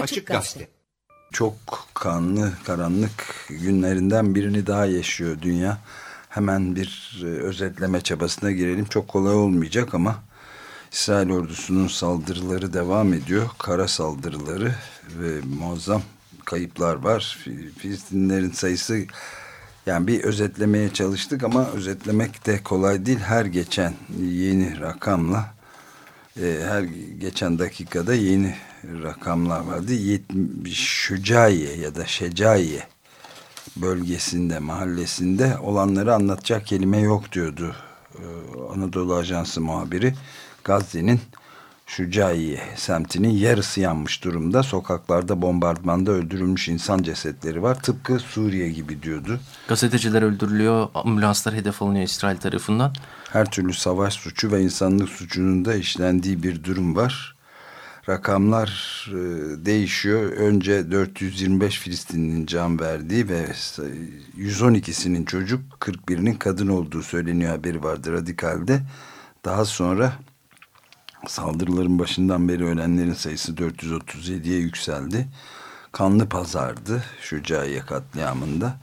Açık Gazete. Çok kanlı, karanlık günlerinden birini daha yaşıyor dünya. Hemen bir özetleme çabasına girelim. Çok kolay olmayacak ama İsrail ordusunun saldırıları devam ediyor. Kara saldırıları ve muazzam kayıplar var. Filistinlilerin sayısı, yani bir özetlemeye çalıştık ama özetlemek de kolay değil. Her geçen yeni rakamla, her geçen dakikada yeni rakamlar vardı. Şücaiye ya da Şecaiye bölgesinde, mahallesinde olanları anlatacak kelime yok diyordu Anadolu Ajansı muhabiri. Gazze'nin Şücaiye semtinin yarısı yanmış durumda. Sokaklarda bombardımanda öldürülmüş insan cesetleri var. Tıpkı Suriye gibi diyordu. Gazeteciler öldürülüyor, ambulanslar hedef alınıyor İsrail tarafından. Her türlü savaş suçu ve insanlık suçunun da işlendiği bir durum var. Rakamlar değişiyor. Önce 425 Filistinli'nin can verdiği ve 112'sinin çocuk, 41'inin kadın olduğu söyleniyor, haberi vardı Radikal'de. Daha sonra saldırıların başından beri ölenlerin sayısı 437'ye yükseldi. Kanlı pazardı Şücaiye katliamında.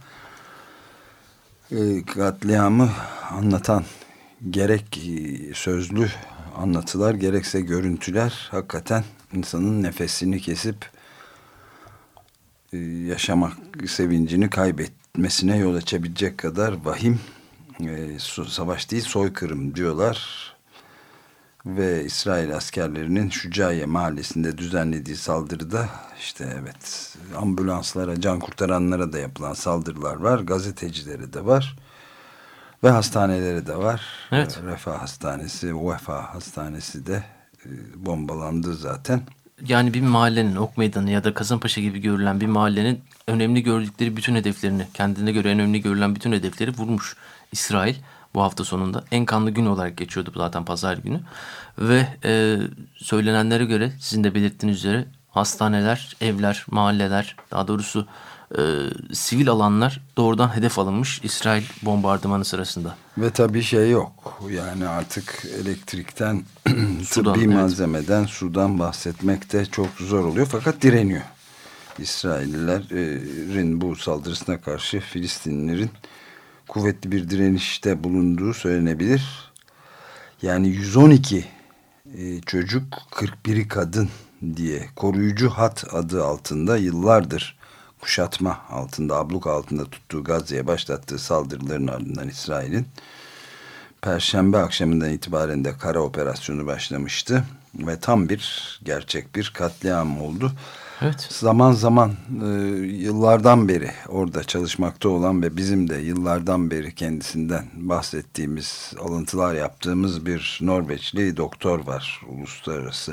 Katliamı anlatan gerek sözlü anlatılar gerekse görüntüler hakikaten insanın nefesini kesip yaşamak sevincini kaybetmesine yol açabilecek kadar vahim. Savaş değil, soykırım diyorlar. Ve İsrail askerlerinin Şücaiye mahallesinde düzenlediği saldırıda işte evet, ambulanslara, can kurtaranlara da yapılan saldırılar var. Gazetecilere de var. Ve hastanelere de var. Evet. Refah Hastanesi, Vefa Hastanesi de bombalandı zaten. Yani bir mahallenin, Ok Meydanı ya da Kasımpaşa gibi görülen bir mahallenin önemli gördükleri bütün hedeflerini, kendine göre en önemli görülen bütün hedefleri vurmuş İsrail bu hafta sonunda. En kanlı gün olarak geçiyordu zaten pazar günü. Ve söylenenlere göre, sizin de belirttiğiniz üzere, hastaneler, evler, mahalleler, daha doğrusu sivil alanlar doğrudan hedef alınmış İsrail bombardımanı sırasında. Ve tabii şey yok. Yani artık elektrikten, sudan, tıbbi evet, malzemeden, sudan bahsetmek de çok zor oluyor. Fakat direniyor. İsraillilerin bu saldırısına karşı Filistinlilerin kuvvetli bir direnişte bulunduğu söylenebilir. Yani 112 çocuk, 41'i kadın diye koruyucu hat adı altında yıllardır kuşatma altında, abluk altında tuttuğu Gazze'ye başlattığı saldırıların ardından İsrail'in Perşembe akşamından itibaren de kara operasyonu başlamıştı ve tam bir gerçek bir katliam oldu. Evet. Zaman zaman yıllardan beri orada çalışmakta olan ve bizim de yıllardan beri kendisinden bahsettiğimiz, alıntılar yaptığımız bir Norveçli doktor var, uluslararası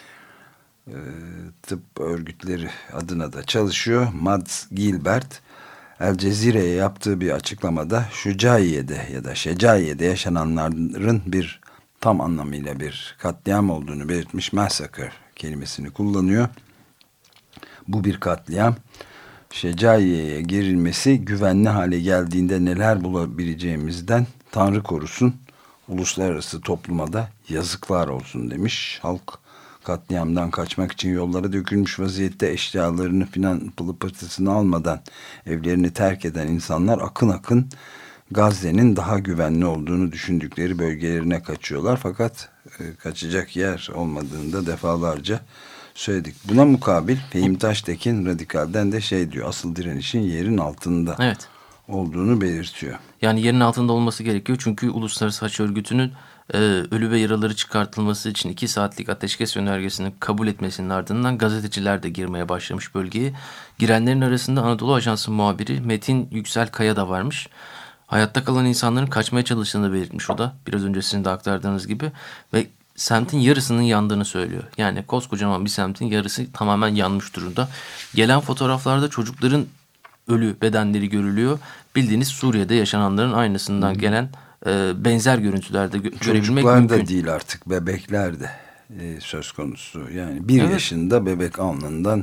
tıp örgütleri adına da çalışıyor. Mads Gilbert, El Cezire'ye yaptığı bir açıklamada Şücaiye'de ya da Şecaiye'de yaşananların bir tam anlamıyla bir katliam olduğunu belirtmiş. Massacre kelimesini kullanıyor. Bu bir katliam. Şecaiye'ye girilmesi güvenli hale geldiğinde neler bulabileceğimizden Tanrı korusun, uluslararası topluma da yazıklar olsun demiş. Halk katliamdan kaçmak için yollara dökülmüş vaziyette, eşyalarını filan pılı pırtısını almadan evlerini terk eden insanlar akın akın Gazze'nin daha güvenli olduğunu düşündükleri bölgelerine kaçıyorlar. Fakat kaçacak yer olmadığını da defalarca söyledik. Buna mukabil Fehim Taştekin Radikal'den de şey diyor, asıl direnişin yerin altında, evet, olduğunu belirtiyor. Yani yerin altında olması gerekiyor çünkü Uluslararası Haç Örgütü'nün ölü ve yaraları çıkartılması için 2 saatlik ateşkes önergesini kabul etmesinin ardından gazeteciler de girmeye başlamış bölgeye. Girenlerin arasında Anadolu Ajansı muhabiri Metin Yükselkaya da varmış. Hayatta kalan insanların kaçmaya çalıştığını belirtmiş o da. Biraz önce sizin de aktardığınız gibi. Ve semtin yarısının yandığını söylüyor. Yani koskocaman bir semtin yarısı tamamen yanmış durumda. Gelen fotoğraflarda çocukların ölü bedenleri görülüyor. Bildiğiniz Suriye'de yaşananların aynısından gelen benzer görüntülerde görebilmek mümkün. Çocuklar da değil artık, bebekler de söz konusu. Yani 1 yaşında bebek alnından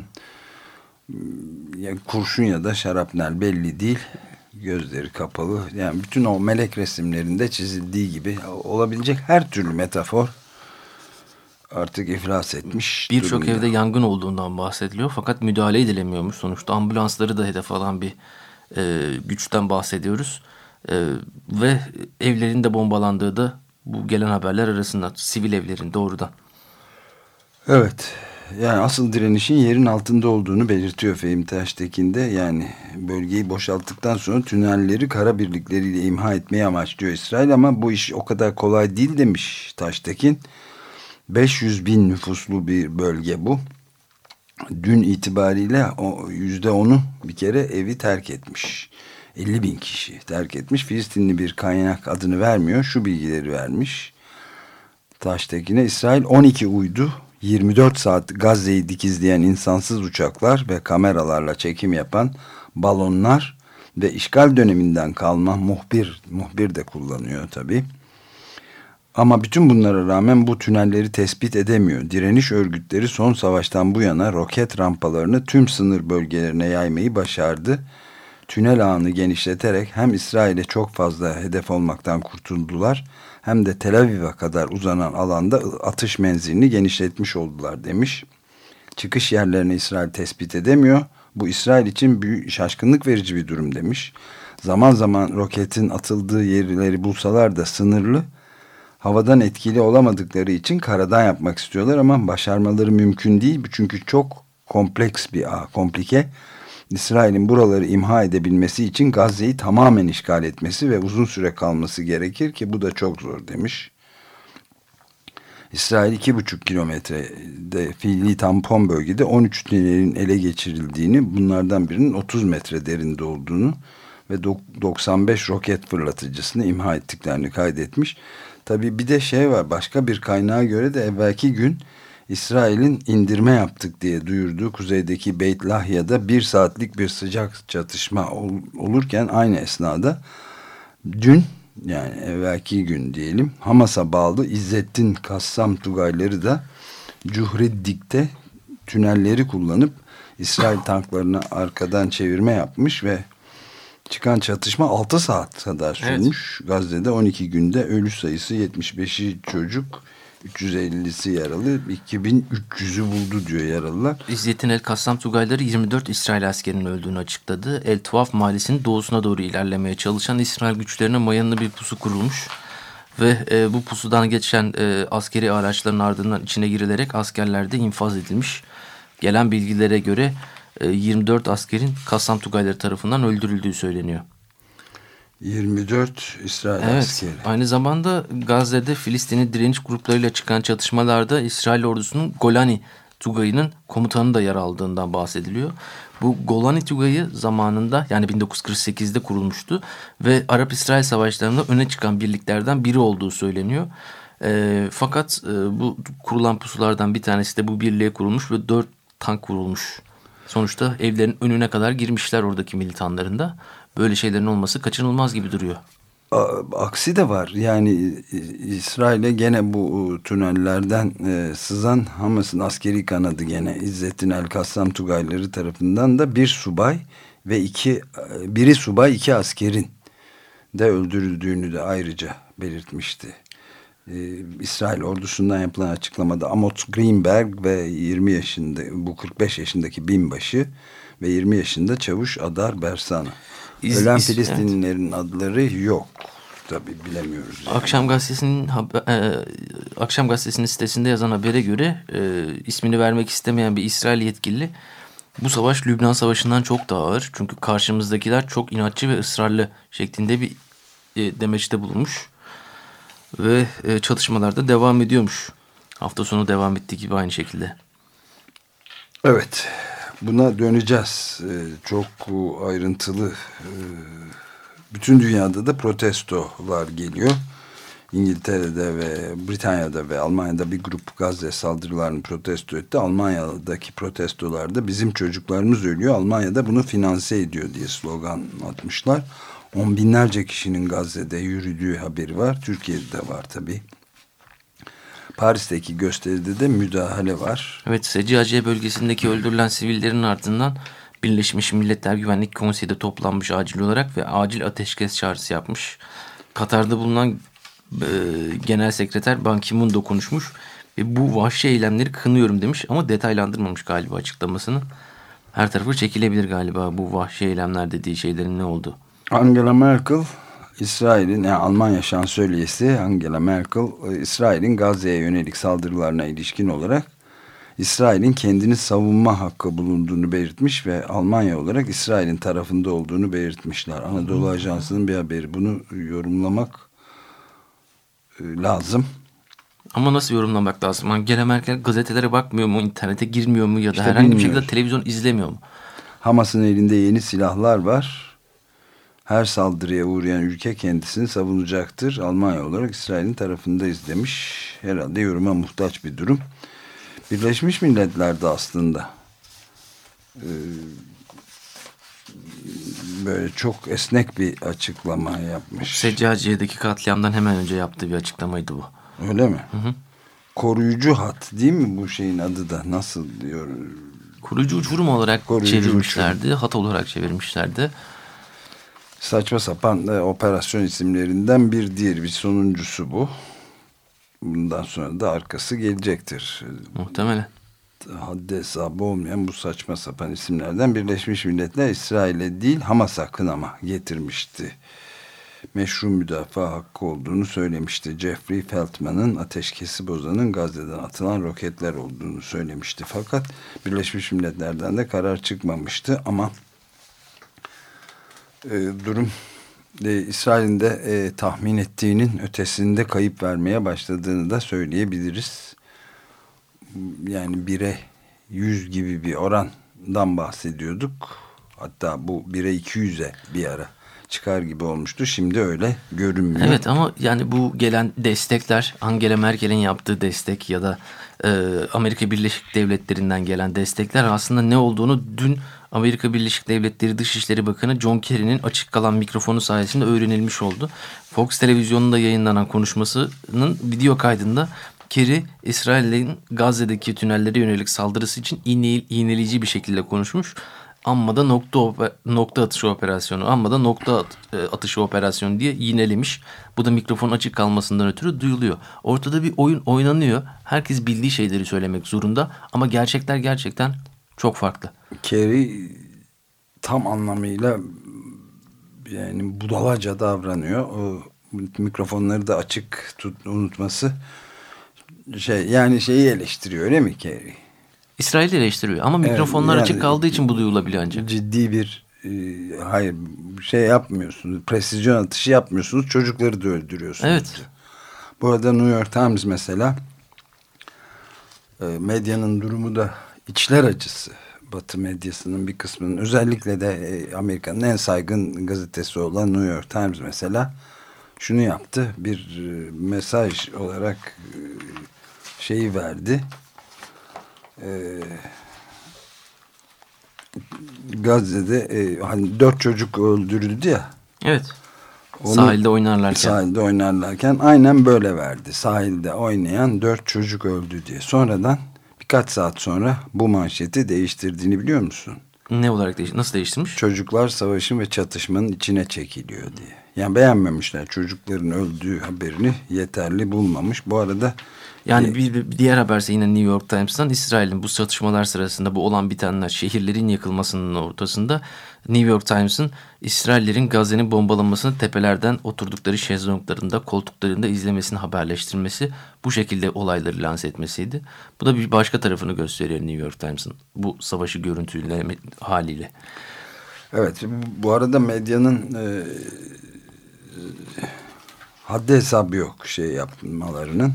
kurşun ya da şarapnel belli değil. Gözleri kapalı. Yani bütün o melek resimlerinde çizildiği gibi olabilecek her türlü metafor artık iflas etmiş Birçok durumda. evde yangın olduğundan bahsediliyor fakat müdahale edilemiyormuş. Sonuçta ambulansları da hedef alan bir güçten bahsediyoruz. Ve evlerin de bombalandığı da bu gelen haberler arasında, sivil evlerin doğrudan. Evet, yani asıl direnişin yerin altında olduğunu belirtiyor Fehmi Taştekin de. Yani bölgeyi boşalttıktan sonra tünelleri kara birlikleriyle imha etmeyi amaçlıyor İsrail, ama bu iş o kadar kolay değil demiş Taştekin. 500 bin nüfuslu bir bölge bu. Dün itibariyle %10'u bir kere evi terk etmiş. 50 bin kişi terk etmiş. Filistinli bir kaynak, adını vermiyor, şu bilgileri vermiş Taştekin'e: İsrail 12 uydu, 24 saat Gazze'yi dikizleyen insansız uçaklar ve kameralarla çekim yapan balonlar ve işgal döneminden kalma muhbir de kullanıyor tabii. Ama bütün bunlara rağmen bu tünelleri tespit edemiyor. Direniş örgütleri son savaştan bu yana roket rampalarını tüm sınır bölgelerine yaymayı başardı. Tünel ağını genişleterek hem İsrail'e çok fazla hedef olmaktan kurtuldular, hem de Tel Aviv'e kadar uzanan alanda atış menzilini genişletmiş oldular demiş. Çıkış yerlerini İsrail tespit edemiyor. Bu İsrail için büyük, şaşkınlık verici bir durum demiş. Zaman zaman roketin atıldığı yerleri bulsalar da sınırlı. Havadan etkili olamadıkları için karadan yapmak istiyorlar, ama başarmaları mümkün değil. Çünkü çok kompleks bir ağ, komplike. İsrail'in buraları imha edebilmesi için Gazze'yi tamamen işgal etmesi ve uzun süre kalması gerekir ki bu da çok zor demiş. İsrail 2,5 kilometrede fiili tampon bölgede 13 tünelin ele geçirildiğini, bunlardan birinin 30 metre derinde olduğunu ve 95 roket fırlatıcısını imha ettiklerini kaydetmiş. Tabii bir de şey var, başka bir kaynağa göre de evvelki gün İsrail'in indirme yaptık diye duyurduğu kuzeydeki Beit Lahya'da 1 saatlik bir sıcak çatışma olurken, aynı esnada dün, yani evvelki gün diyelim, Hamas'a bağlı İzzettin Kassam Tugayları da Cuhreddik'te tünelleri kullanıp İsrail tanklarına arkadan çevirme yapmış ve çıkan çatışma 6 saat kadar sürmüş. Evet. Gazze'de 12 günde ölü sayısı 75'i çocuk, 350'si yaralı, 2300'ü buldu diyor yaralılar. İzzettin El Kassam Tugayları 24 İsrail askerinin öldüğünü açıkladı. El Tuaf mahallesinin doğusuna doğru ilerlemeye çalışan İsrail güçlerine mayanlı bir pusu kurulmuş. Ve bu pusudan geçen askeri araçların ardından içine girilerek askerler de infaz edilmiş. Gelen bilgilere göre 24 askerin Kassam Tugayları tarafından öldürüldüğü söyleniyor. 24 İsrail askeri. Aynı zamanda Gazze'de Filistinli direniş gruplarıyla çıkan çatışmalarda İsrail ordusunun Golani Tugayı'nın komutanı da yer aldığından bahsediliyor. Bu Golani Tugayı zamanında, yani 1948'de kurulmuştu ve Arap-İsrail savaşlarında öne çıkan birliklerden biri olduğu söyleniyor. Fakat bu kurulan pusulardan bir tanesi de bu birliğe kurulmuş ve 4 tank kurulmuş. Sonuçta evlerin önüne kadar girmişler oradaki militanların da. Böyle şeylerin olması kaçınılmaz gibi duruyor. Aksi de var. Yani İsrail'e gene bu tünellerden sızan Hamas'ın askeri kanadı, gene İzzettin El Kassam Tugayları tarafından da bir subay ve biri subay, 2 askerin de öldürüldüğünü de ayrıca belirtmişti. İsrail ordusundan yapılan açıklamada Amos Greenberg ve 20 yaşında, bu 45 yaşındaki binbaşı ve 20 yaşında çavuş Adar Bersana. Ölen Filistinlilerin adları yok. Tabii bilemiyoruz. Yani. Akşam Gazetesi'nin sitesinde yazan habere göre ismini vermek istemeyen bir İsrail yetkili, bu savaş Lübnan Savaşı'ndan çok daha ağır. Çünkü karşımızdakiler çok inatçı ve ısrarlı şeklinde bir demeçte bulunmuş. Ve çatışmalar da devam ediyormuş. Hafta sonu devam ettiği gibi aynı şekilde. Evet. Buna döneceğiz. Çok ayrıntılı. Bütün dünyada da protestolar geliyor. İngiltere'de ve Britanya'da ve Almanya'da bir grup Gazze saldırılarını protesto etti. Almanya'daki protestolarda bizim çocuklarımız ölüyor, Almanya'da bunu finanse ediyor diye slogan atmışlar. 10 binlerce kişinin Gazze'de yürüdüğü haberi var. Türkiye'de de var tabii. Paris'teki gösteride de müdahale var. Evet, Seccaciye bölgesindeki öldürülen sivillerin ardından Birleşmiş Milletler Güvenlik Konseyi de toplanmış acil olarak ve acil ateşkes çağrısı yapmış. Katar'da bulunan Genel Sekreter Ban Ki-moon da konuşmuş. Bu vahşi eylemleri kınıyorum demiş ama detaylandırmamış galiba açıklamasını. Her tarafı çekilebilir galiba bu vahşi eylemler dediği şeylerin ne oldu. Angela Merkel, İsrail'in, yani Almanya şansölyesi Angela Merkel, İsrail'in Gazze'ye yönelik saldırılarına ilişkin olarak İsrail'in kendini savunma hakkı bulunduğunu belirtmiş ve Almanya olarak İsrail'in tarafında olduğunu belirtmişler. Anadolu Ajansı'nın bir haberi. Bunu yorumlamak lazım. Ama nasıl yorumlamak lazım? Angela Merkel gazetelere bakmıyor mu, internete girmiyor mu ya da İşte herhangi bir bilmiyoruz. şekilde televizyon izlemiyor mu? Hamas'ın elinde yeni silahlar var. Her saldırıya uğrayan ülke kendisini savunacaktır. Almanya olarak İsrail'in tarafındayız demiş. Herhalde yoruma muhtaç bir durum. Birleşmiş Milletler'de aslında böyle çok esnek bir açıklama yapmış. Seccaciye'deki katliamdan hemen önce yaptığı bir açıklamaydı bu. Öyle mi? Hı hı. Koruyucu hat değil mi bu şeyin adı da? Nasıl diyor? Koruyucu uçurum olarak Koruyucu çevirmişlerdi. uçurum. Hat olarak çevirmişlerdi. Saçma sapan operasyon isimlerinden bir diğeri, bir sonuncusu bu. Bundan sonra da arkası gelecektir. Muhtemelen. Haddi hesabı olmayan bu saçma sapan isimlerden Birleşmiş Milletler İsrail'e değil Hamas'a kınama getirmişti. Meşru müdafaa hakkı olduğunu söylemişti. Jeffrey Feltman'ın ateşkesi bozanın Gazze'den atılan roketler olduğunu söylemişti. Fakat Birleşmiş Milletler'den de karar çıkmamıştı ama durum İsrail'in de tahmin ettiğinin ötesinde kayıp vermeye başladığını da söyleyebiliriz. Yani 1'e 100 gibi bir orandan bahsediyorduk. Hatta bu 1'e 200'e bir ara çıkar gibi olmuştu. Şimdi öyle görünmüyor. Evet ama yani bu gelen destekler, Angela Merkel'in yaptığı destek ya da Amerika Birleşik Devletleri'nden gelen destekler aslında ne olduğunu dün Amerika Birleşik Devletleri Dışişleri Bakanı John Kerry'nin açık kalan mikrofonu sayesinde öğrenilmiş oldu. Fox televizyonunda yayınlanan konuşmasının video kaydında Kerry, İsrail'in Gazze'deki tünellere yönelik saldırısı için iğneleyici bir şekilde konuşmuş. Amma da nokta atışı operasyonu, amma da nokta atışı operasyonu diye iğnelemiş. Bu da mikrofonun açık kalmasından ötürü duyuluyor. Ortada bir oyun oynanıyor. Herkes bildiği şeyleri söylemek zorunda ama gerçekler gerçekten çok farklı. Kerry tam anlamıyla yani budalaca davranıyor. O mikrofonları da açık unutması yani şeyi eleştiriyor öyle mi Kerry? İsrail'i eleştiriyor ama mikrofonlar yani açık kaldığı için bu duyulabiliyor ancak. Ciddi bir hayır yapmıyorsunuz. Presizyon atışı yapmıyorsunuz. Çocukları da öldürüyorsunuz. Evet. Bu arada New York Times mesela medyanın durumu da içler acısı. Batı medyasının bir kısmının özellikle de Amerika'nın en saygın gazetesi olan New York Times mesela şunu yaptı. Bir mesaj olarak şeyi verdi. Gazze'de hani 4 çocuk öldürüldü ya. Evet. Onu, sahilde oynarlarken. Sahilde oynarlarken aynen böyle verdi. Sahilde oynayan 4 çocuk öldü diye. Sonradan birkaç saat sonra bu manşeti değiştirdiğini biliyor musun? Ne olarak nasıl değiştirmiş? Çocuklar savaşın ve çatışmanın içine çekiliyor diye. Yani beğenmemişler. Çocukların öldüğü haberini yeterli bulmamış. Bu arada yani bir diğer haberse yine New York Times'tan İsrail'in bu çatışmalar sırasında bu olan bitenler şehirlerin yakılmasının ortasında New York Times'ın İsraillerin Gazze'nin bombalanmasını tepelerden oturdukları şezlonglarında koltuklarında izlemesini haberleştirmesi, bu şekilde olayları lanse etmesiydi. Bu da bir başka tarafını gösteriyor New York Times'ın bu savaşı görüntüyle haliyle. Evet, bu arada medyanın haddi hesabı yok yapmalarının.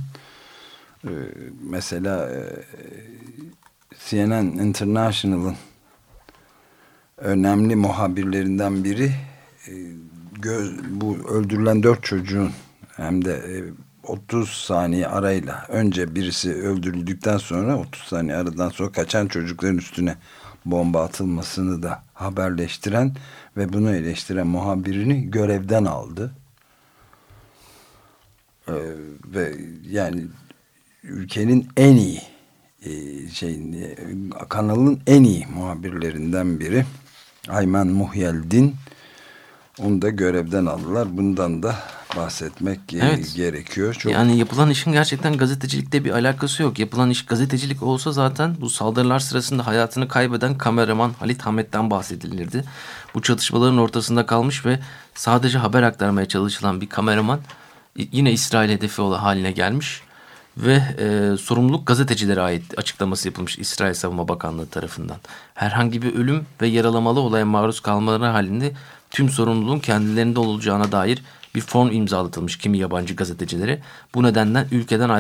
Mesela CNN International'ın önemli muhabirlerinden biri bu öldürülen 4 çocuğun hem de 30 saniye arayla önce birisi öldürüldükten sonra 30 saniye aradan sonra kaçan çocukların üstüne bomba atılmasını da haberleştiren ve bunu eleştiren muhabirini görevden aldı. Ve yani ülkenin en iyi kanalın en iyi muhabirlerinden biri Ayman Muhyeldin, onu da görevden aldılar. Bundan da bahsetmek Evet. gerekiyor. Çok... Yani yapılan işin gerçekten gazetecilikte bir alakası yok. Yapılan iş gazetecilik olsa zaten bu saldırılar sırasında hayatını kaybeden kameraman Halit Hamet'ten bahsedilirdi. Bu çatışmaların ortasında kalmış ve sadece haber aktarmaya çalışılan bir kameraman yine İsrail hedefi haline gelmiş ve sorumluluk gazetecilere ait açıklaması yapılmış İsrail Savunma Bakanlığı tarafından. Herhangi bir ölüm ve yaralamalı olaya maruz kalmaları halinde tüm sorumluluğun kendilerinde olacağına dair bir form imzalatılmış kimi yabancı gazetecilere. Bu nedenden ülkeden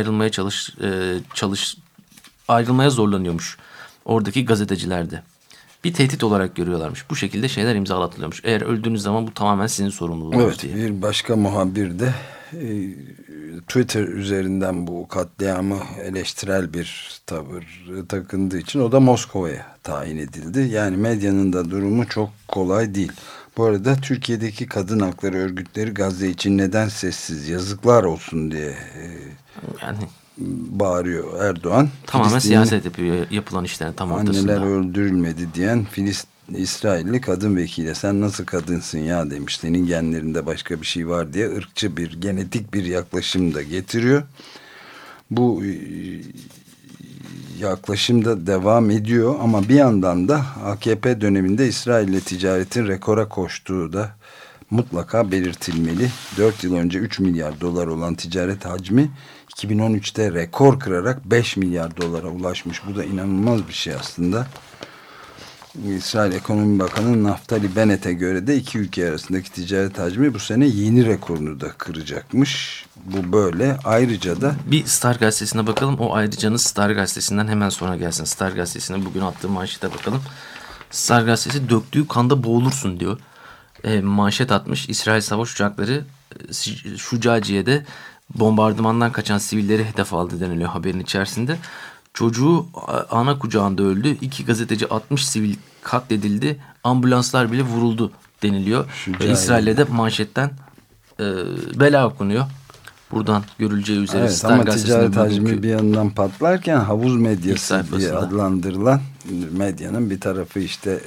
ayrılmaya zorlanıyormuş oradaki gazeteciler de. Bir tehdit olarak görüyorlarmış. Bu şekilde şeyler imzalatılıyormuş. Eğer öldüğünüz zaman bu tamamen sizin sorumluluğunuz evet, diye. Bir başka muhabir de Twitter üzerinden bu katliamı eleştirel bir tavır takındığı için o da Moskova'ya tayin edildi. Yani medyanın da durumu çok kolay değil. Bu arada Türkiye'deki kadın hakları örgütleri Gazze için neden sessiz, yazıklar olsun diye Yani bağırıyor Erdoğan. tamamen siyaset yapıyor yapılan işlerin tam ortasında. Anneler öldürülmedi diyen İsrailli kadın vekile sen nasıl kadınsın ya demiş. Senin genlerinde başka bir şey var diye ırkçı bir genetik bir yaklaşım da getiriyor. Bu yaklaşım da devam ediyor ama bir yandan da AKP döneminde İsrail ile ticaretin rekora koştuğu da mutlaka belirtilmeli. 4 yıl önce 3 milyar dolar olan ticaret hacmi 2013'te rekor kırarak 5 milyar dolara ulaşmış. Bu da inanılmaz bir şey aslında. İsrail Ekonomi Bakanı Naftali Bennett'e göre de iki ülke arasındaki ticaret hacmi bu sene yeni rekorunu da kıracakmış. Bu böyle. Ayrıca da bir Star gazetesine bakalım. O ayrıcanın Star gazetesinden hemen sonra gelsin. Star gazetesine bugün attığı manşete bakalım. Star gazetesi döktüğü kanda boğulursun diyor. Manşet atmış. İsrail savaş uçakları Şucaciye'de bombardımandan kaçan sivilleri hedef aldı deniliyor haberin içerisinde. Çocuğu ana kucağında öldü. 2 gazeteci 60 sivil katledildi. Ambulanslar bile vuruldu deniliyor. İsrail'de de manşetten bela okunuyor. Buradan görüleceği üzere. Evet, Star ama ticaret hacmi bir yandan patlarken havuz medyası diye adlandırılan medyanın bir tarafı işte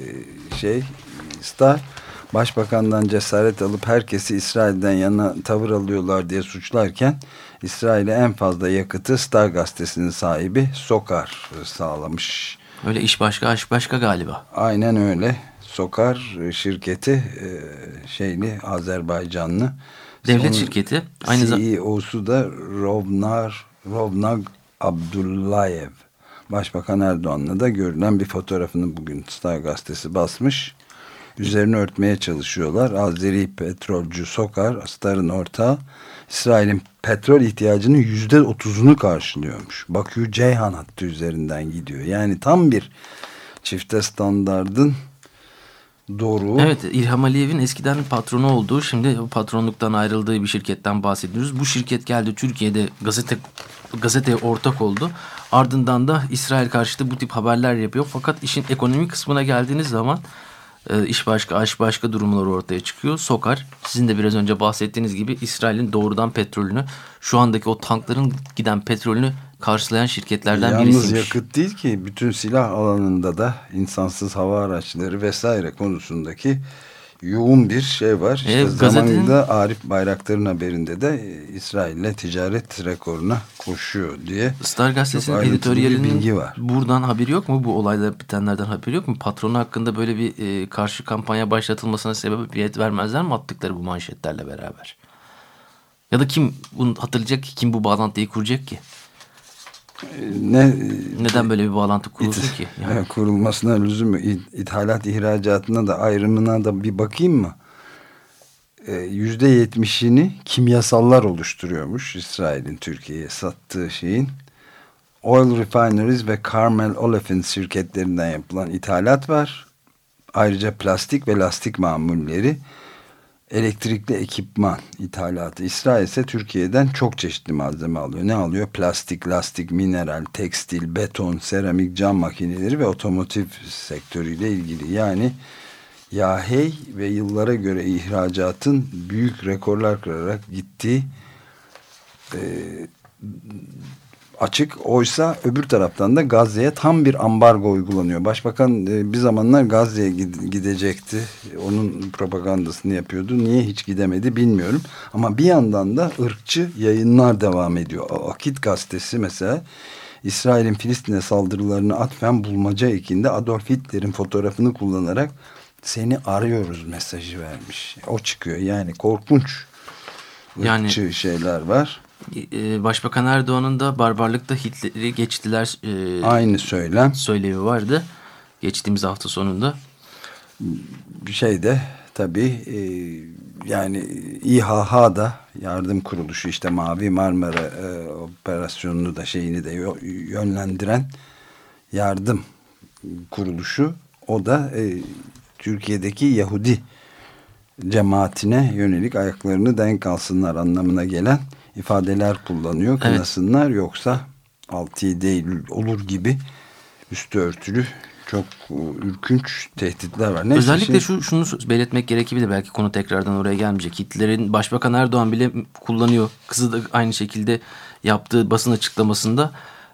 Star Başbakandan cesaret alıp herkesi İsrail'den yana tavır alıyorlar diye suçlarken İsrail'e en fazla yakıtı Star gazetesinin sahibi Sokar sağlamış. Öyle iş başka aşk başka galiba. Aynen öyle. Sokar şirketi Azerbaycanlı. Devlet şirketi. Aynı CEO'su da Rovnag Abdullayev. Başbakan Erdoğan'la da görülen bir fotoğrafını bugün Star gazetesi basmış. Üzerini örtmeye çalışıyorlar. Azeri petrolcü Sokar, Star'ın ortağı, İsrail'in petrol ihtiyacının %30'unu karşılıyormuş. Bakü Ceyhan hattı üzerinden gidiyor. Yani tam bir çifte standardın doğru. Evet, İlham Aliyev'in eskiden patronu olduğu, şimdi patronluktan ayrıldığı bir şirketten bahsediyoruz. Bu şirket geldi Türkiye'de gazeteye ortak oldu. Ardından da İsrail karşıtı bu tip haberler yapıyor. Fakat işin ekonomik kısmına geldiğiniz zaman iş başka, aş başka durumlar ortaya çıkıyor. Sokar, sizin de biraz önce bahsettiğiniz gibi İsrail'in doğrudan petrolünü, şu andaki o tankların giden petrolünü karşılayan şirketlerden birisiymiş. Yalnız yakıt değil ki, bütün silah alanında da insansız hava araçları vesaire konusundaki yoğun bir şey var. İşte zamanında Arif Bayraktar'ın haberinde de İsrail'le ticaret rekoruna koşuyor diye. Star gazetesinin editoryalinin buradan haberi yok mu? Bu olayda bitenlerden haberi yok mu? Patronu hakkında böyle bir karşı kampanya başlatılmasına sebebiyet vermezler mi attıkları bu manşetlerle beraber? Ya da kim bunu hatırlayacak ki? Kim bu bağlantıyı kuracak ki? Neden böyle bir bağlantı kurulsun ki? Yani kurulmasına lüzum mu? İthalat ihracatına da ayrımına da bir bakayım mı? %70'ini kimyasallar oluşturuyormuş İsrail'in Türkiye'ye sattığı şeyin. Oil Refineries ve Carmel Olefins şirketlerinden yapılan ithalat var. Ayrıca plastik ve lastik mamulleri, elektrikli ekipman ithalatı. İsrail ise Türkiye'den çok çeşitli malzeme alıyor. Ne alıyor? Plastik, lastik, mineral, tekstil, beton, seramik, cam makineleri ve otomotiv sektörüyle ilgili. Yani yahey ve yıllara göre ihracatın büyük rekorlar kırarak gittiği açık. Oysa öbür taraftan da Gazze'ye tam bir ambargo uygulanıyor. Başbakan bir zamanlar Gazze'ye gidecekti. Onun propagandasını yapıyordu. Niye hiç gidemedi bilmiyorum. Ama bir yandan da ırkçı yayınlar devam ediyor. Akit gazetesi mesela İsrail'in Filistin'e saldırılarını atfen bulmaca ekinde Adolf Hitler'in fotoğrafını kullanarak seni arıyoruz mesajı vermiş. O çıkıyor. Yani korkunç ırkçı şeyler var. Başbakan Erdoğan'ın da barbarlıkta Hitler'i geçtiler aynı söylemi vardı geçtiğimiz hafta sonunda. Bir şey de tabii yani İHH'da yardım kuruluşu işte Mavi Marmara operasyonunu da şeyini de yönlendiren yardım kuruluşu, o da Türkiye'deki Yahudi cemaatine yönelik ayaklarını denk alsınlar anlamına gelen ifadeler kullanıyor. Kınasınlar, evet. Yoksa 6-7 Eylül olur gibi üstü örtülü çok ürkünç tehditler var. Neyse, özellikle şunu belirtmek gerekebilir, belki konu tekrardan oraya gelmeyecek. Hitler'in Başbakan Erdoğan bile kullanıyor. Kızı da aynı şekilde yaptığı basın açıklamasında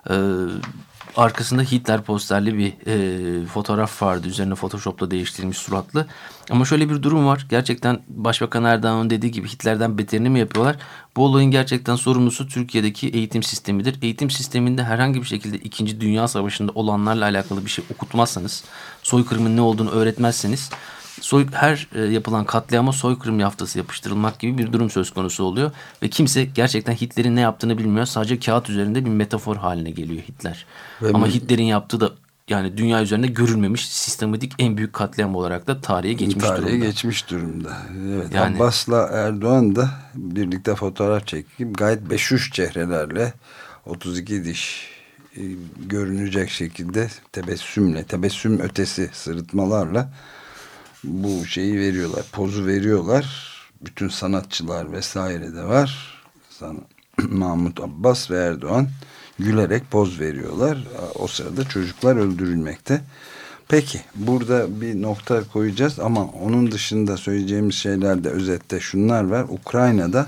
arkasında Hitler posterli bir fotoğraf vardı. Üzerine Photoshop'la değiştirilmiş suratlı. Ama şöyle bir durum var. Gerçekten Başbakan Erdoğan'ın dediği gibi Hitler'den beterini mi yapıyorlar? Bu olayın gerçekten sorumlusu Türkiye'deki eğitim sistemidir. Eğitim sisteminde herhangi bir şekilde 2. Dünya Savaşı'nda olanlarla alakalı bir şey okutmazsanız, soykırımın ne olduğunu öğretmezseniz, her yapılan katliama soykırım yaftası yapıştırılmak gibi bir durum söz konusu oluyor. Ve kimse gerçekten Hitler'in ne yaptığını bilmiyor. Sadece kağıt üzerinde bir metafor haline geliyor Hitler. Ama Hitler'in yaptığı da yani dünya üzerinde görülmemiş sistematik en büyük katliam olarak da tarihe geçmiş durumda. Evet, yani Abbas'la Erdoğan da birlikte fotoğraf çekip gayet beşuş çehrelerle 32 diş görünecek şekilde tebessüm ötesi sırıtmalarla bu şeyi veriyorlar, pozu veriyorlar. Bütün sanatçılar vesaire de var. Mahmut Abbas ve Erdoğan gülerek poz veriyorlar. O sırada çocuklar öldürülmekte. Peki, burada bir nokta koyacağız ama onun dışında söyleyeceğimiz şeyler de özette şunlar var. Ukrayna'da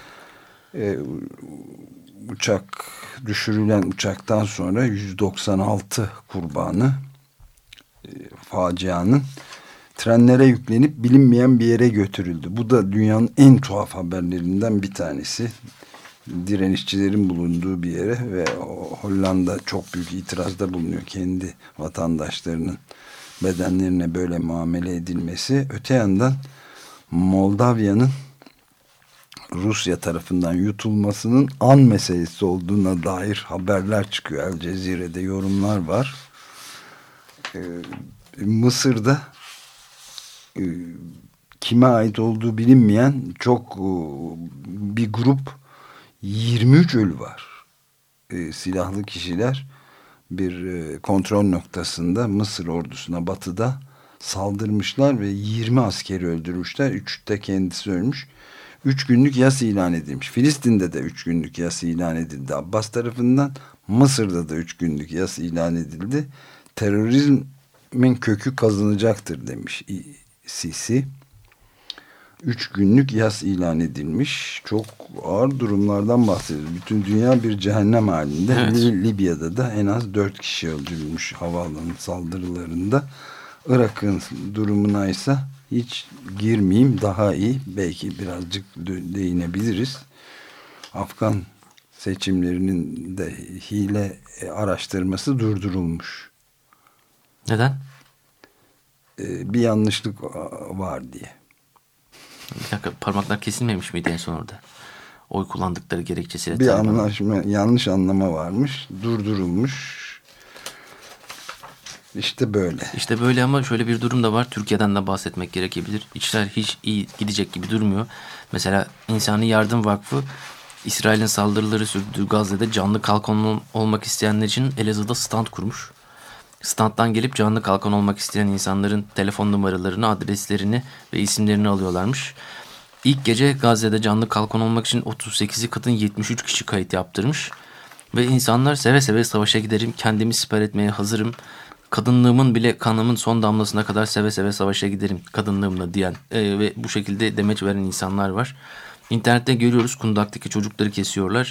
düşürülen uçaktan sonra 196 kurbanı facianın trenlere yüklenip bilinmeyen bir yere götürüldü. Bu da dünyanın en tuhaf haberlerinden bir tanesi. Direnişçilerin bulunduğu bir yere ve Hollanda çok büyük itirazda bulunuyor. Kendi vatandaşlarının bedenlerine böyle muamele edilmesi. Öte yandan Moldavya'nın Rusya tarafından yutulmasının an meselesi olduğuna dair haberler çıkıyor. El Cezire'de yorumlar var. Mısır'da kime ait olduğu bilinmeyen çok bir grup, 23 ölü var. Silahlı kişiler bir kontrol noktasında Mısır ordusuna batıda saldırmışlar ve 20 askeri öldürmüşler. 3 de kendisi ölmüş. 3 günlük yas ilan edilmiş. Filistin'de de 3 günlük yas ilan edildi Abbas tarafından. Mısır'da da 3 günlük yas ilan edildi. Terörizmin kökü kazınacaktır demiş Sisi. 3 günlük yas ilan edilmiş. Çok ağır durumlardan bahsediyoruz. Bütün dünya bir cehennem halinde. Evet. Libya'da da en az 4 kişi öldürülmüş havaalanı saldırılarında. Irak'ın durumuna ise hiç girmeyeyim, daha iyi. Belki birazcık değinebiliriz. Afgan seçimlerinin de hile araştırması durdurulmuş. Neden? Bir yanlışlık var diye. Bir dakika, parmaklar kesilmemiş miydi en son orada? Oy kullandıkları gerekçesiyle. Bir yanlış anlama varmış. Durdurulmuş. İşte böyle. İşte böyle ama şöyle bir durum da var. Türkiye'den de bahsetmek gerekebilir. İşler hiç iyi gidecek gibi durmuyor. Mesela İnsani Yardım Vakfı İsrail'in saldırıları sürdüğü Gazze'de canlı kalkan olmak isteyenler için Elazığ'da stand kurmuş. Standtan gelip canlı kalkan olmak isteyen insanların telefon numaralarını, adreslerini ve isimlerini alıyorlarmış. İlk gece Gazze'de canlı kalkan olmak için 38'i kadın 73 kişi kayıt yaptırmış. Ve insanlar seve seve savaşa giderim, kendimi siper etmeye hazırım. Kadınlığımın bile kanımın son damlasına kadar seve seve savaşa giderim kadınlığımla diyen ve bu şekilde demeç veren insanlar var. İnternette görüyoruz, kundaktaki çocukları kesiyorlar.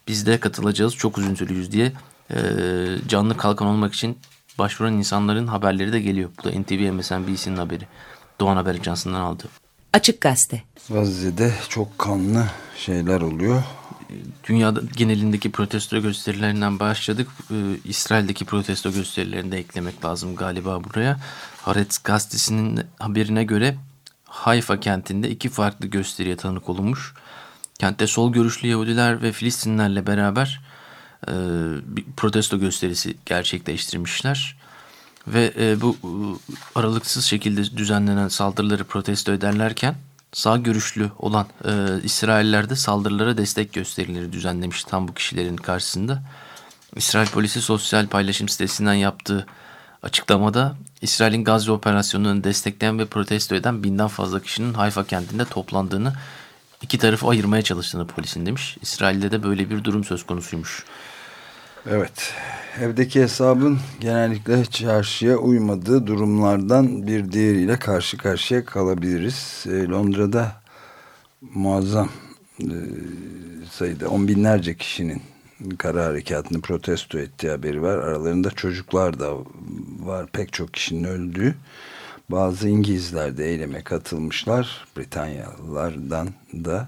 Biz de katılacağız, çok üzüntülüyüz diye canlı kalkan olmak için başvuran insanların haberleri de geliyor. Bu da NTV MSNBC'nin haberi. Doğan Haber Ajansı'ndan aldı. Açık Gazete. Gazze'de çok kanlı şeyler oluyor. Dünyada genelindeki protesto gösterilerinden başladık. İsrail'deki protesto gösterilerini de eklemek lazım galiba buraya. Haaretz gazetesinin haberine göre Hayfa kentinde 2 farklı gösteriye tanık olunmuş. Kentte sol görüşlü Yahudiler ve Filistinlerle beraber bir protesto gösterisi gerçekleştirmişler. Ve bu aralıksız şekilde düzenlenen saldırıları protesto ederlerken sağ görüşlü olan İsrailler de saldırılara destek gösterileri düzenlemiş tam bu kişilerin karşısında. İsrail polisi sosyal paylaşım sitesinden yaptığı açıklamada İsrail'in Gazze operasyonunu destekleyen ve protesto eden 1000'den fazla kişinin Hayfa kentinde toplandığını, iki tarafı ayırmaya çalıştığını polisin demiş. İsrail'de de böyle bir durum söz konusuymuş. Evet, evdeki hesabın genellikle çarşıya uymadığı durumlardan bir diğeriyle karşı karşıya kalabiliriz. Londra'da muazzam sayıda 10 binlerce kişinin kara harekatını protesto ettiği haberi var. Aralarında çocuklar da var, pek çok kişinin öldüğü. Bazı İngilizler de eyleme katılmışlar. Britanyalılardan da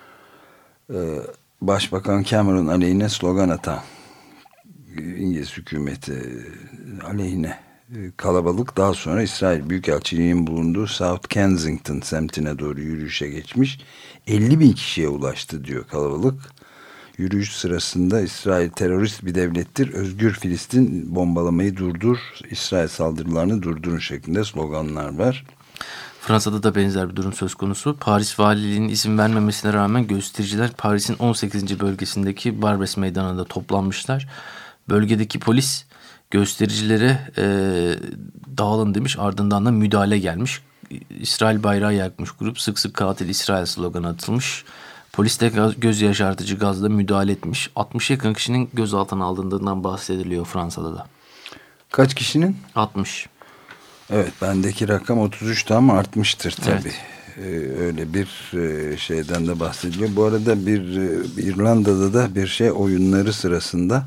Başbakan Cameron aleyhine slogan atan İngiliz hükümeti aleyhine kalabalık daha sonra İsrail Büyükelçiliği'nin bulunduğu South Kensington semtine doğru yürüyüşe geçmiş. 50 bin kişiye ulaştı diyor kalabalık. Yürüyüş sırasında İsrail terörist bir devlettir, özgür Filistin, bombalamayı durdur, İsrail saldırılarını durdurun şeklinde sloganlar var. Fransa'da da benzer bir durum söz konusu. Paris valiliğinin izin vermemesine rağmen göstericiler Paris'in 18. bölgesindeki Barbès Meydanı'nda toplanmışlar. Bölgedeki polis göstericilere dağılın demiş, ardından da müdahale gelmiş. İsrail bayrağı yakmış grup, sık sık katil İsrail sloganı atılmış. Polis de göz yaşartıcı gazla müdahale etmiş. 60 yakın kişinin gözaltına alındığından bahsediliyor Fransa'da da. Kaç kişinin? 60. Evet, bendeki rakam 33'tü ama artmıştır tabii. Evet. Öyle bir şeyden de bahsediliyor. Bu arada bir İrlanda'da da bir şey oyunları sırasında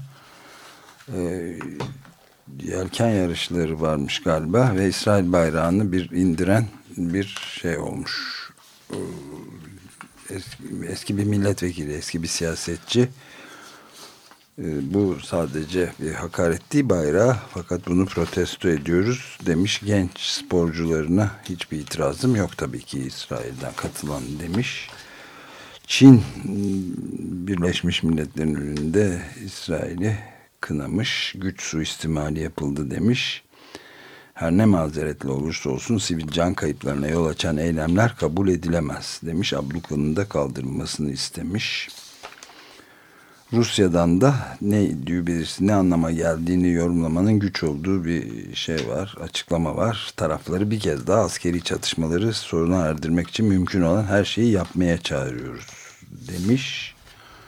yelken yarışları varmış galiba ve İsrail bayrağını bir indiren bir şey olmuş. Eski bir milletvekili, eski bir siyasetçi. Bu sadece bir hakaret değil bayrağı, fakat bunu protesto ediyoruz demiş. Genç sporcularına hiçbir itirazım yok tabii ki İsrail'den katılan demiş. Çin Birleşmiş Milletler'in önünde İsrail'i kınamış, güç suistimali yapıldı demiş. Her ne mazeretle olursa olsun sivil can kayıplarına yol açan eylemler kabul edilemez demiş. Ablukanın da kaldırılmasını istemiş. Rusya'dan da ne diyor birisi, ne anlama geldiğini yorumlamanın güç olduğu bir şey var, açıklama var. Tarafları bir kez daha askeri çatışmaları soruna erdirmek için mümkün olan her şeyi yapmaya çağırıyoruz demiş.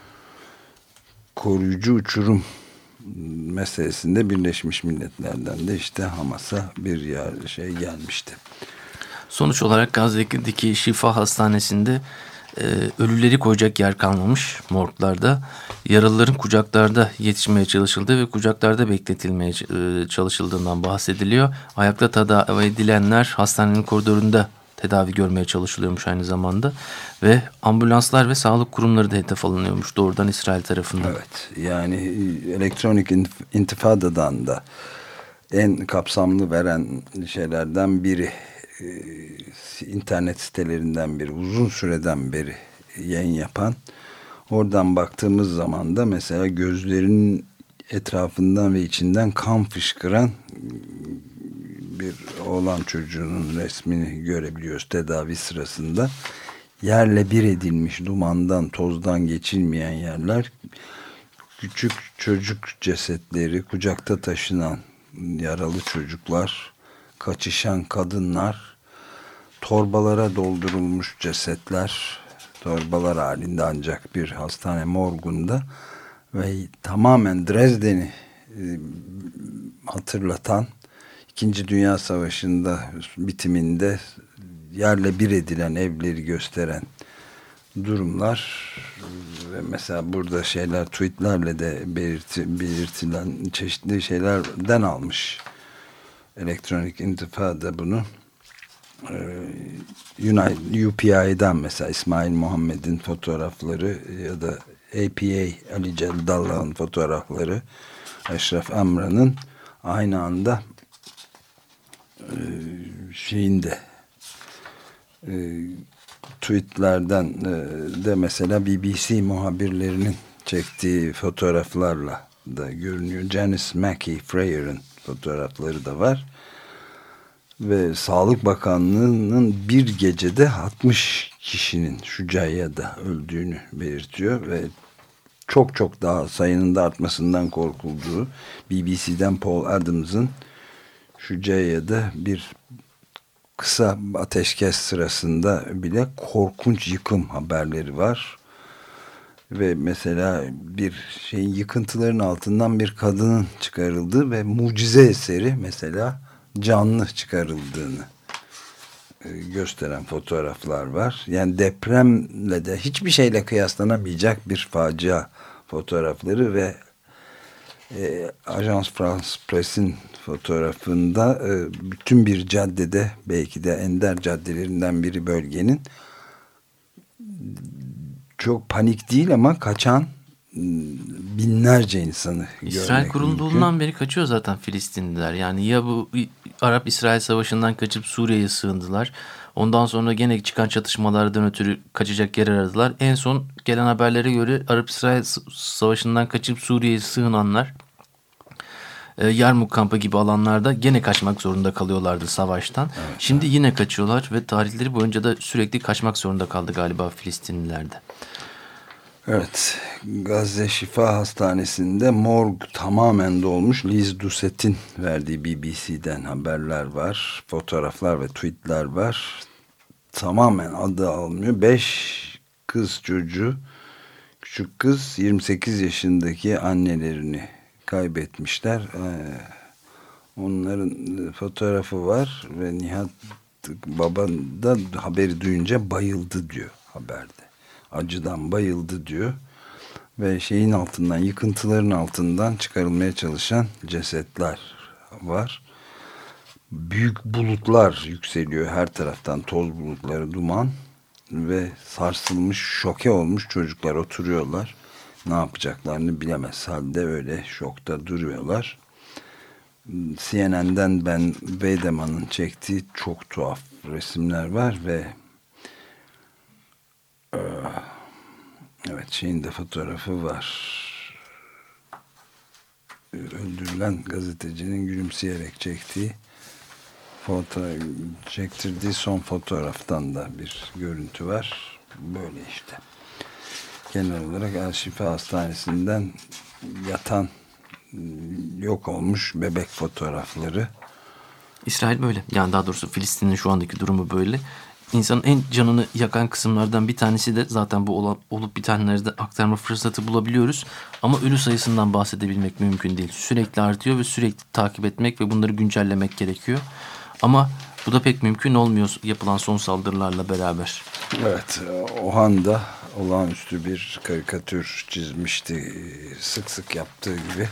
Koruyucu uçurum meselesinde Birleşmiş Milletler'den de işte Hamas'a bir şey gelmişti. Sonuç olarak Gazze'deki Şifa Hastanesi'nde ölüleri koyacak yer kalmamış morglarda. Yaralıların kucaklarda yetişmeye çalışıldığı ve kucaklarda bekletilmeye çalışıldığından bahsediliyor. Ayakta tedavi edilenler hastanenin koridorunda tedavi görmeye çalışılıyormuş aynı zamanda. Ve ambulanslar ve sağlık kurumları da hedef alınıyormuş doğrudan İsrail tarafından. Evet, yani elektronik intifadadan da en kapsamlı veren şeylerden biri, internet sitelerinden biri, uzun süreden beri yayın yapan. Oradan baktığımız zaman da mesela gözlerinin etrafından ve içinden kan fışkıran bir oğlan çocuğunun resmini görebiliyoruz tedavi sırasında. Yerle bir edilmiş, dumandan, tozdan geçilmeyen yerler, küçük çocuk cesetleri, kucakta taşınan yaralı çocuklar, kaçışan kadınlar, torbalara doldurulmuş cesetler, torbalar halinde ancak bir hastane morgunda ve tamamen Dresden'i hatırlatan, İkinci Dünya Savaşı'nda bitiminde yerle bir edilen evleri gösteren durumlar ve mesela burada şeyler tweetlerle de belirtilen çeşitli şeylerden almış. Elektronik İntifada bunu. UPI'den mesela İsmail Muhammed'in fotoğrafları ya da APA Ali Celdallah'ın fotoğrafları, Eşref Amra'nın aynı anda şeyinde tweetlerden de mesela BBC muhabirlerinin çektiği fotoğraflarla da görünüyor. Janice Mackey Freyer'ın fotoğrafları da var. Ve Sağlık Bakanlığı'nın bir gecede 60 kişinin Şucayya'da öldüğünü belirtiyor ve çok çok daha sayının da artmasından korkulduğu, BBC'den Paul Adams'ın Şucayya'da bir kısa ateşkes sırasında bile korkunç yıkım haberleri var. Ve mesela bir şeyin yıkıntıların altından bir kadının çıkarıldığı ve mucize eseri mesela canlı çıkarıldığını gösteren fotoğraflar var. Yani depremle de hiçbir şeyle kıyaslanamayacak bir facia fotoğrafları ve Ajans France Press'in fotoğrafında bütün bir caddede, belki de ender caddelerinden biri bölgenin, çok panik değil ama kaçan binlerce insanı İsrail kurulduğundan mümkün. beri kaçıyor zaten Filistinliler. Yani ya bu Arap-İsrail savaşından kaçıp Suriye'ye sığındılar. Ondan sonra gene çıkan çatışmalardan ötürü kaçacak yer aradılar. En son gelen haberlere göre Arap-İsrail savaşından kaçıp Suriye'ye sığınanlar Yarmuk kampı gibi alanlarda gene kaçmak zorunda kalıyorlardı savaştan. Evet, Şimdi yine kaçıyorlar ve tarihleri boyunca da sürekli kaçmak zorunda kaldı galiba Filistinliler de. Evet, Gazze Şifa Hastanesi'nde morg tamamen dolmuş. Liz Doucet'in verdiği BBC'den haberler var. Fotoğraflar ve tweetler var. Tamamen adı almıyor. 5 kız çocuğu, küçük kız 28 yaşındaki annelerini kaybetmişler. Onların fotoğrafı var ve Nihat baba da haberi duyunca bayıldı diyor haberde. Acıdan bayıldı diyor. Ve şeyin altından, yıkıntıların altından çıkarılmaya çalışan cesetler var. Büyük bulutlar yükseliyor her taraftan, toz bulutları, duman ve sarsılmış, şoke olmuş çocuklar oturuyorlar. Ne yapacaklarını bilemez halde öyle şokta duruyorlar. CNN'den Ben Weideman'ın çektiği çok tuhaf resimler var ve evet, şeyin de fotoğrafı var. Öldürülen gazetecinin gülümseyerek çektirdiği son fotoğraftan da bir görüntü var. Böyle işte. Genel olarak El Şifa Hastanesi'nden yatan, yok olmuş bebek fotoğrafları. İsrail böyle. Yani daha doğrusu Filistin'in şu andaki durumu böyle. İnsanın en canını yakan kısımlardan bir tanesi de zaten bu olup bitenleri de aktarma fırsatı bulabiliyoruz. Ama ölü sayısından bahsedebilmek mümkün değil. Sürekli artıyor ve sürekli takip etmek ve bunları güncellemek gerekiyor. Ama bu da pek mümkün olmuyor yapılan son saldırılarla beraber. Evet, Ohan da olağanüstü bir karikatür çizmişti. Sık sık yaptığı gibi.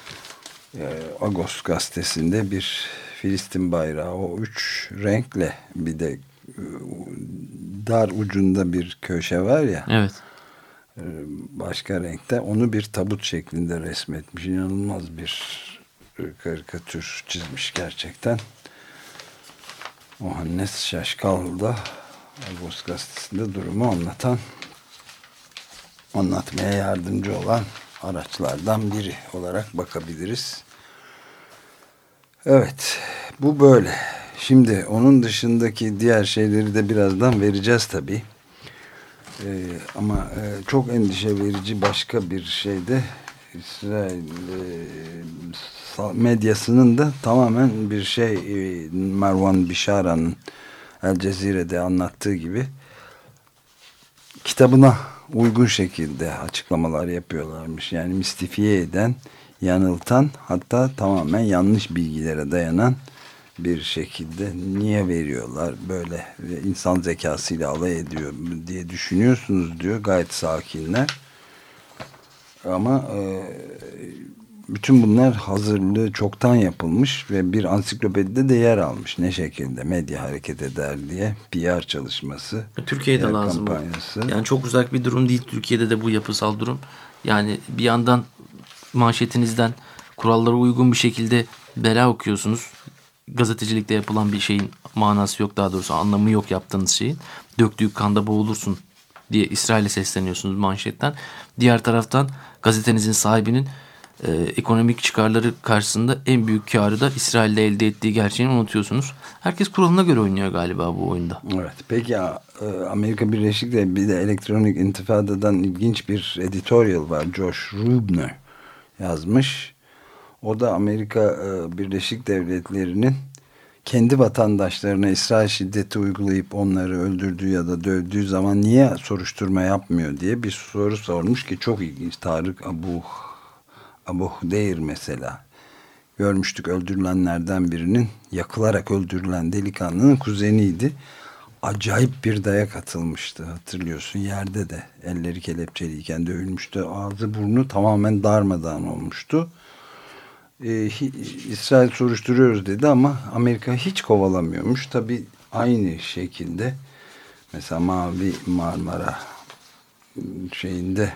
Agos gazetesinde bir Filistin bayrağı, o 3 renkle, bir de dar ucunda bir köşe var ya. Evet. Başka renkte, onu bir tabut şeklinde resmetmiş. İnanılmaz bir karikatür çizmiş gerçekten. Ohannes Şaşkal da Agos gazetesinde durumu anlatmaya yardımcı olan araçlardan biri olarak bakabiliriz. Evet, bu böyle. Şimdi onun dışındaki diğer şeyleri de birazdan vereceğiz tabii. Ama çok endişe verici başka bir şey de İsrail medyasının da tamamen bir şey, Marwan Bishara'nın El Cezire'de anlattığı gibi kitabına uygun şekilde açıklamalar yapıyorlarmış. Yani mistifiye eden, yanıltan, hatta tamamen yanlış bilgilere dayanan bir şekilde. Niye veriyorlar böyle, insan zekasıyla alay ediyor diye düşünüyorsunuz diyor, gayet sakinler. Ama bütün bunlar hazırlığı çoktan yapılmış ve bir ansiklopedide de yer almış. Ne şekilde medya hareket eder diye PR çalışması. Türkiye'de lazım kampanyası. Bu. Yani çok uzak bir durum değil. Türkiye'de de bu yapısal durum. Yani bir yandan manşetinizden kurallara uygun bir şekilde bela okuyorsunuz. Gazetecilikte yapılan bir şeyin manası yok, daha doğrusu anlamı yok yaptığınız şeyin. Döktüğü kanda boğulursun diye İsrail'e sesleniyorsunuz manşetten. Diğer taraftan gazetenizin sahibinin ekonomik çıkarları karşısında en büyük karı da İsrail'de elde ettiği gerçeğini unutuyorsunuz. Herkes kuralına göre oynuyor galiba bu oyunda. Evet. Peki Amerika Birleşik Devletleri, bir de elektronik intifadadan ilginç bir editorial var. Josh Rubner yazmış. O da Amerika Birleşik Devletleri'nin kendi vatandaşlarına İsrail şiddeti uygulayıp onları öldürdüğü ya da dövdüğü zaman niye soruşturma yapmıyor diye bir soru sormuş ki çok ilginç. Tarık Abu Hudeyr mesela, görmüştük, öldürülenlerden birinin, yakılarak öldürülen delikanlının kuzeniydi. Acayip bir dayak atılmıştı, hatırlıyorsun, yerde de elleri kelepçeliyken dövülmüştü, ağzı burnu tamamen darmadağın olmuştu. İsrail soruşturuyoruz dedi ama Amerika hiç kovalamıyormuş. Tabii aynı şekilde mesela Mavi Marmara şeyinde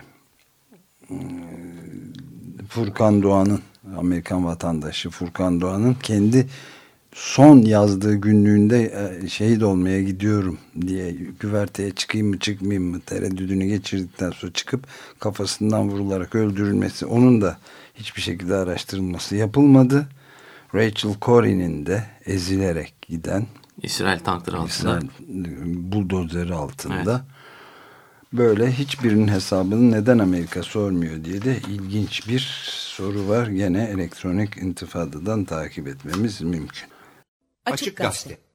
Furkan Doğan'ın, Amerikan vatandaşı Furkan Doğan'ın kendi son yazdığı günlüğünde şehit olmaya gidiyorum diye güverteye çıkayım mı çıkmayayım mı tereddüdünü geçirdikten sonra çıkıp kafasından vurularak öldürülmesi, onun da hiçbir şekilde araştırılması yapılmadı. Rachel Corrie'nin de ezilerek giden, İsrail tankları altında, İsrail buldozeri altında. Evet. Böyle hiçbirinin hesabını neden Amerika sormuyor diye de ilginç bir soru var. Gene elektronik intifadadan takip etmemiz mümkün. Açık Gazete.